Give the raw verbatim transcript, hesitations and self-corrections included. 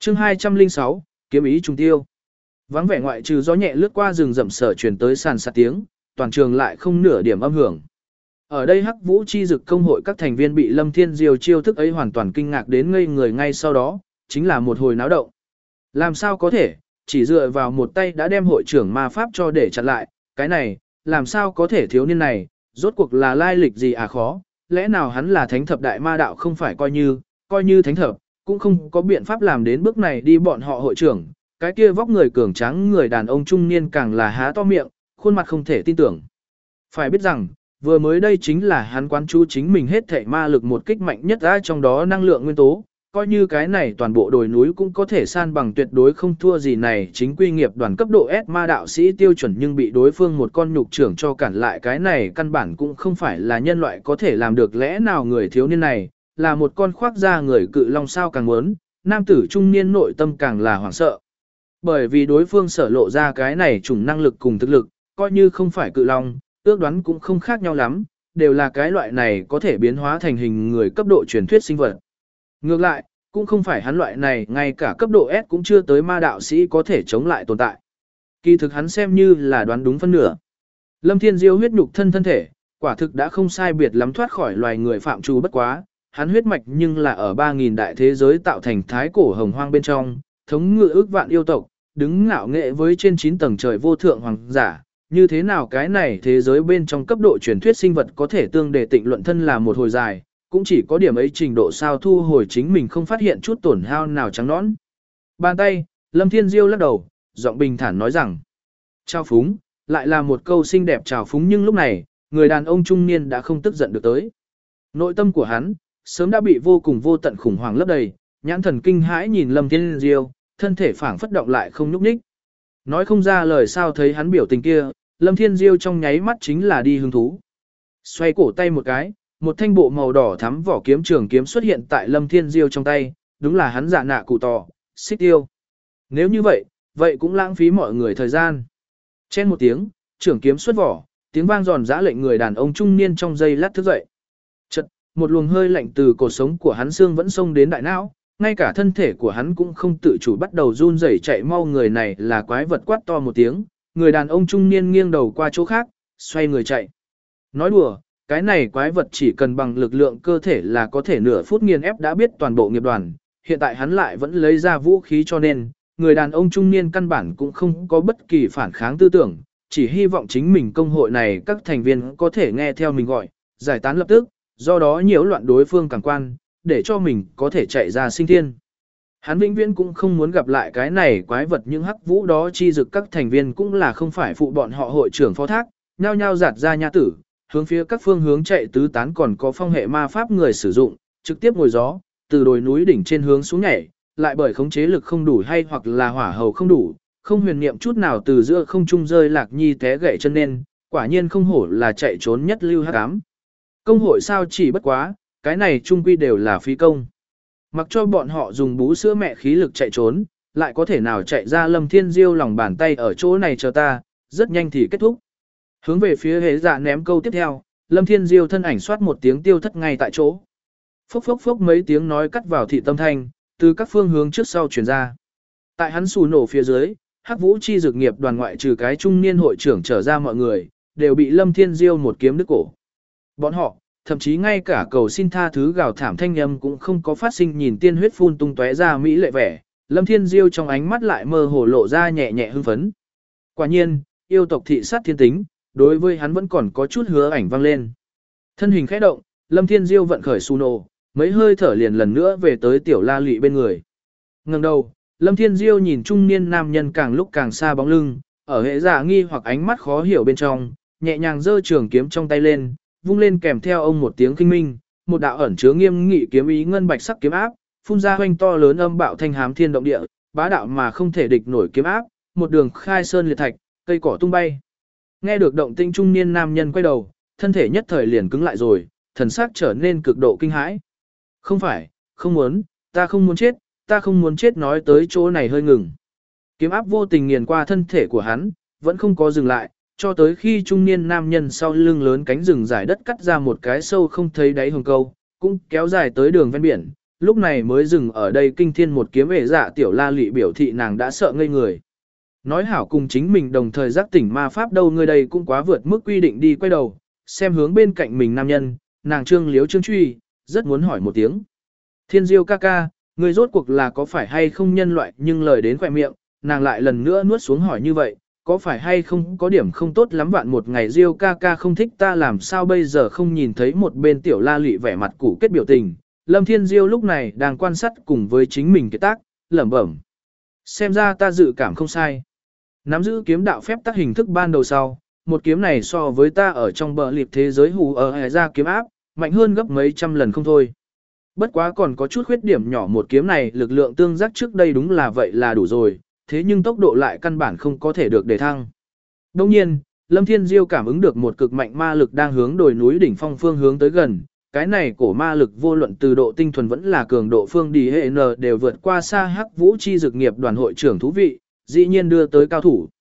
chương hai trăm lẻ sáu, kiếm ý trùng tiêu. Vắng vẻ ngoại trừ gió nhẹ lướt qua rừng rậm sở truyền tới sàn sạt tiếng, toàn trường lại không nửa điểm âm hưởng. Ở đây Hắc Vũ chi dực công hội các thành viên bị Lâm Thiên Diêu chiêu thức ấy hoàn toàn kinh ngạc đến ngây người, ngay sau đó, chính là một hồi náo động. Làm sao có thể, chỉ dựa vào một tay đã đem hội trưởng ma pháp cho để chặn lại, cái này, làm sao có thể, thiếu niên này, rốt cuộc là lai lịch gì à, khó, lẽ nào hắn là thánh thập đại ma đạo, không phải coi như, coi như thánh thập, cũng không có biện pháp làm đến bước này đi. Bọn họ hội trưởng, cái kia vóc người cường tráng người đàn ông trung niên càng là há to miệng, khuôn mặt không thể tin tưởng. Phải biết rằng, vừa mới đây chính là hắn quán chú chính mình hết thảy ma lực một kích mạnh nhất ra, trong đó năng lượng nguyên tố, coi như cái này toàn bộ đồi núi cũng có thể san bằng, tuyệt đối không thua gì này chính quy nghiệp đoàn cấp độ S ma đạo sĩ tiêu chuẩn, nhưng bị đối phương một con nhục trưởng cho cản lại, cái này căn bản cũng không phải là nhân loại có thể làm được. Lẽ nào người thiếu niên này là một con khoác da người cự long sao? Càng muốn, nam tử trung niên nội tâm càng là hoảng sợ, bởi vì đối phương sở lộ ra cái này chủng năng lực cùng thực lực, coi như không phải cự long, ước đoán cũng không khác nhau lắm, đều là cái loại này có thể biến hóa thành hình người cấp độ truyền thuyết sinh vật. Ngược lại, cũng không phải hắn loại này ngay cả cấp độ S cũng chưa tới ma đạo sĩ có thể chống lại tồn tại. Kỳ thực hắn xem như là đoán đúng phân nửa. Lâm Thiên Diêu huyết nhục thân thân thể, quả thực đã không sai biệt lắm thoát khỏi loài người phạm trù, bất quá, hắn huyết mạch nhưng là ở ba nghìn đại thế giới tạo thành thái cổ hồng hoang bên trong, thống ngự ước vạn yêu tộc, đứng ngạo nghệ với trên chín tầng trời vô thượng hoàng giả. Như thế nào cái này thế giới bên trong cấp độ truyền thuyết sinh vật có thể tương đề tịnh luận thân là một hồi dài, cũng chỉ có điểm ấy trình độ sao, thu hồi chính mình không phát hiện chút tổn hao nào trắng nõn. Bàn tay, Lâm Thiên Diêu lắc đầu, giọng bình thản nói rằng, chào phúng, lại là một câu xinh đẹp chào phúng, nhưng lúc này, người đàn ông trung niên đã không tức giận được tới. Nội tâm của hắn, sớm đã bị vô cùng vô tận khủng hoảng lấp đầy, nhãn thần kinh hãi nhìn Lâm Thiên Diêu, thân thể phảng phất động lại không nhúc nhích. Nói không ra lời sao, thấy hắn biểu tình kia, Lâm Thiên Diêu trong nháy mắt chính là đi hứng thú. Xoay cổ tay một cái, một thanh bộ màu đỏ thắm vỏ kiếm trường kiếm xuất hiện tại Lâm Thiên Diêu trong tay, đúng là hắn dạ nạ cụ tỏ, xích tiêu. Nếu như vậy, vậy cũng lãng phí mọi người thời gian. Chen một tiếng, trường kiếm xuất vỏ, tiếng vang giòn giã lệnh người đàn ông trung niên trong giây lát thức dậy. Chật, một luồng hơi lạnh từ cột sống của hắn xương vẫn xông đến đại não, ngay cả thân thể của hắn cũng không tự chủ bắt đầu run rẩy chạy mau. Người này là quái vật, quát to một tiếng, người đàn ông trung niên nghiêng đầu qua chỗ khác, xoay người chạy. Nói đùa, cái này quái vật chỉ cần bằng lực lượng cơ thể là có thể nửa phút nghiền ép đã biết toàn bộ nghiệp đoàn, hiện tại hắn lại vẫn lấy ra vũ khí, cho nên, người đàn ông trung niên căn bản cũng không có bất kỳ phản kháng tư tưởng, chỉ hy vọng chính mình công hội này các thành viên có thể nghe theo mình gọi, giải tán lập tức, do đó nhiễu loạn đối phương càng quan, để cho mình có thể chạy ra sinh thiên. Hắn vĩnh viễn cũng không muốn gặp lại cái này quái vật, những hắc vũ đó chi dực các thành viên cũng là không phải phụ bọn họ hội trưởng phó thác, nhao nhao giạt ra nha tử, hướng phía các phương hướng chạy tứ tán, còn có phong hệ ma pháp người sử dụng, trực tiếp ngồi gió, từ đồi núi đỉnh trên hướng xuống nhảy, lại bởi khống chế lực không đủ hay hoặc là hỏa hầu không đủ, không huyền niệm chút nào từ giữa không trung rơi lạc nhi té gãy chân, nên, quả nhiên không hổ là chạy trốn nhất lưu hắc ám. Công hội sao chỉ bất quá, cái này chung quy đều là phí công. Mặc cho bọn họ dùng bú sữa mẹ khí lực chạy trốn, lại có thể nào chạy ra Lâm Thiên Diêu lòng bàn tay ở chỗ này chờ ta, rất nhanh thì kết thúc. Hướng về phía hế dạ ném câu tiếp theo, Lâm Thiên Diêu thân ảnh xoát một tiếng tiêu thất ngay tại chỗ. Phốc phốc phốc mấy tiếng nói cắt vào thị tâm thanh, từ các phương hướng trước sau truyền ra. Tại hắn xù nổ phía dưới, Hắc Vũ chi dược nghiệp đoàn ngoại trừ cái trung niên hội trưởng trở ra, mọi người đều bị Lâm Thiên Diêu một kiếm đứt cổ. Bọn họ, thậm chí ngay cả cầu xin tha thứ gào thảm thanh âm cũng không có phát sinh, nhìn tiên huyết phun tung tóe ra mỹ lệ vẻ, Lâm Thiên Diêu trong ánh mắt lại mơ hồ lộ ra nhẹ nhẹ hưng phấn. Quả nhiên, yêu tộc thị sát thiên tính, đối với hắn vẫn còn có chút hứa ảnh vang lên. Thân hình khẽ động, Lâm Thiên Diêu vận khởi su nổ, mấy hơi thở liền lần nữa về tới Tiểu La Lụy bên người. Ngẩng đầu, Lâm Thiên Diêu nhìn trung niên nam nhân càng lúc càng xa bóng lưng, ở hệ giả nghi hoặc ánh mắt khó hiểu bên trong, nhẹ nhàng giơ trường kiếm trong tay lên, vung lên kèm theo ông một tiếng kinh minh, một đạo ẩn chứa nghiêm nghị kiếm ý ngân bạch sắc kiếm áp, phun ra hoành to lớn âm bạo thanh hám thiên động địa, bá đạo mà không thể địch nổi kiếm áp, một đường khai sơn liệt thạch, cây cỏ tung bay. Nghe được động tĩnh, trung niên nam nhân quay đầu, thân thể nhất thời liền cứng lại rồi, thần sắc trở nên cực độ kinh hãi. Không phải, không muốn, ta không muốn chết, ta không muốn chết, nói tới chỗ này hơi ngừng. Kiếm áp vô tình nghiền qua thân thể của hắn, vẫn không có dừng lại, cho tới khi trung niên nam nhân sau lưng lớn cánh rừng dài đất cắt ra một cái sâu không thấy đáy hồng câu, cũng kéo dài tới đường ven biển, lúc này mới dừng ở đây kinh thiên một kiếm về dạ tiểu la lị biểu thị nàng đã sợ ngây người. Nói hảo cùng chính mình đồng thời giác tỉnh ma pháp đâu người đây cũng quá vượt mức quy định đi quay đầu, xem hướng bên cạnh mình nam nhân, nàng trương liếu trương truy, rất muốn hỏi một tiếng. Thiên diêu ca ca, người rốt cuộc là có phải hay không nhân loại nhưng lời đến khỏe miệng, nàng lại lần nữa nuốt xuống hỏi như vậy, có phải hay không có điểm không tốt lắm vạn một ngày diêu ca ca không thích ta làm sao bây giờ không nhìn thấy một bên tiểu la lị vẻ mặt củ kết biểu tình. Lâm Thiên Diêu lúc này đang quan sát cùng với chính mình cái tác, lẩm bẩm. Xem ra ta dự cảm không sai. Nắm giữ kiếm đạo phép tác hình thức ban đầu sau, một kiếm này so với ta ở trong bờ liệp thế giới hù ở hệ ra kiếm áp, mạnh hơn gấp mấy trăm lần không thôi. Bất quá còn có chút khuyết điểm nhỏ một kiếm này lực lượng tương giác trước đây đúng là vậy là đủ rồi, thế nhưng tốc độ lại căn bản không có thể được để thăng. Đồng nhiên, Lâm Thiên Diêu cảm ứng được một cực mạnh ma lực đang hướng đồi núi đỉnh phong phương hướng tới gần. Cái này cổ ma lực vô luận từ độ tinh thuần vẫn là cường độ phương đi hệ n đều vượt qua xa hắc vũ chi dược nghiệp đoàn hội trưởng thú vị, dĩ nhiên đưa tới cao thủ.